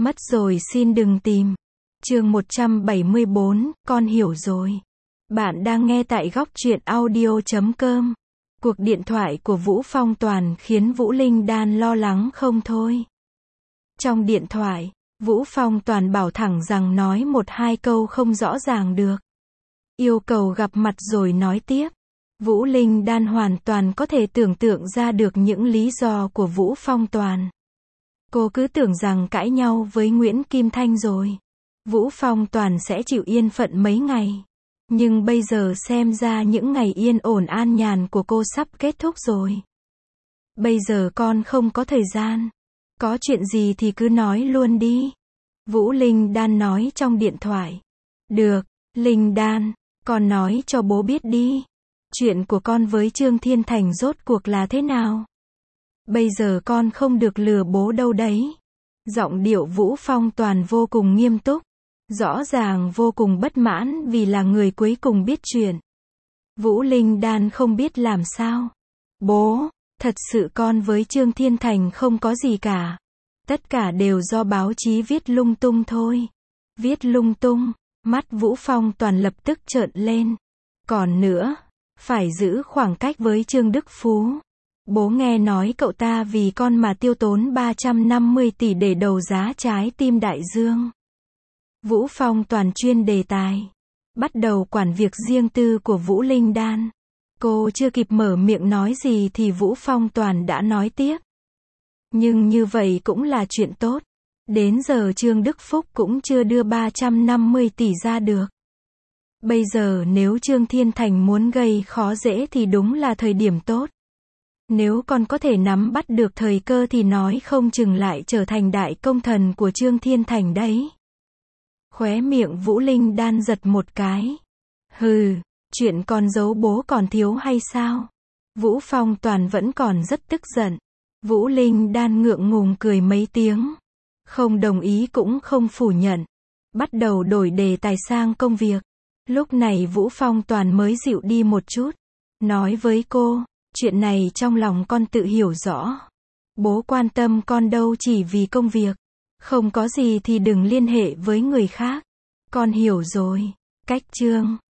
Mất rồi xin đừng tìm. Chương 174, con hiểu rồi. Bạn đang nghe tại góc truyện audio.com. Cuộc điện thoại của Vũ Phong Toàn khiến Vũ Linh Đan lo lắng không thôi. Trong điện thoại, Vũ Phong Toàn bảo thẳng rằng nói một hai câu không rõ ràng được. Yêu cầu gặp mặt rồi nói tiếp. Vũ Linh Đan hoàn toàn có thể tưởng tượng ra được những lý do của Vũ Phong Toàn. Cô cứ tưởng rằng cãi nhau với Nguyễn Kim Thanh rồi, Vũ Phong Toàn sẽ chịu yên phận mấy ngày. Nhưng bây giờ xem ra những ngày yên ổn an nhàn của cô sắp kết thúc rồi. Bây giờ con không có thời gian. Có chuyện gì thì cứ nói luôn đi. Vũ Linh Đan nói trong điện thoại. Được, Linh Đan, con nói cho bố biết đi. Chuyện của con với Trương Thiên Thành rốt cuộc là thế nào? Bây giờ con không được lừa bố đâu đấy. Giọng điệu Vũ Phong Toàn vô cùng nghiêm túc. Rõ ràng vô cùng bất mãn vì là người cuối cùng biết chuyện. Vũ Linh Đan không biết làm sao. Bố, thật sự con với Trương Thiên Thành không có gì cả. Tất cả đều do báo chí viết lung tung thôi. Viết lung tung, mắt Vũ Phong Toàn lập tức trợn lên. Còn nữa, phải giữ khoảng cách với Trương Đức Phú. Bố nghe nói cậu ta vì con mà tiêu tốn 350 tỷ để đấu giá trái tim đại dương. Vũ Phong Toàn chuyên đề tài. Bắt đầu quản việc riêng tư của Vũ Linh Đan. Cô chưa kịp mở miệng nói gì thì Vũ Phong Toàn đã nói tiếp. Nhưng như vậy cũng là chuyện tốt. Đến giờ Trương Đức Phúc cũng chưa đưa 350 tỷ ra được. Bây giờ nếu Trương Thiên Thành muốn gây khó dễ thì đúng là thời điểm tốt. Nếu con có thể nắm bắt được thời cơ thì nói không chừng lại trở thành đại công thần của Trương Thiên Thành đấy. Khóe miệng Vũ Linh Đan giật một cái. Hừ, chuyện con giấu bố còn thiếu hay sao? Vũ Phong Toàn vẫn còn rất tức giận. Vũ Linh Đan ngượng ngùng cười mấy tiếng. Không đồng ý cũng không phủ nhận. Bắt đầu đổi đề tài sang công việc. Lúc này Vũ Phong Toàn mới dịu đi một chút. Nói với cô, chuyện này trong lòng con tự hiểu rõ. Bố quan tâm con đâu chỉ vì công việc. Không có gì thì đừng liên hệ với người khác. Con hiểu rồi. Cách chương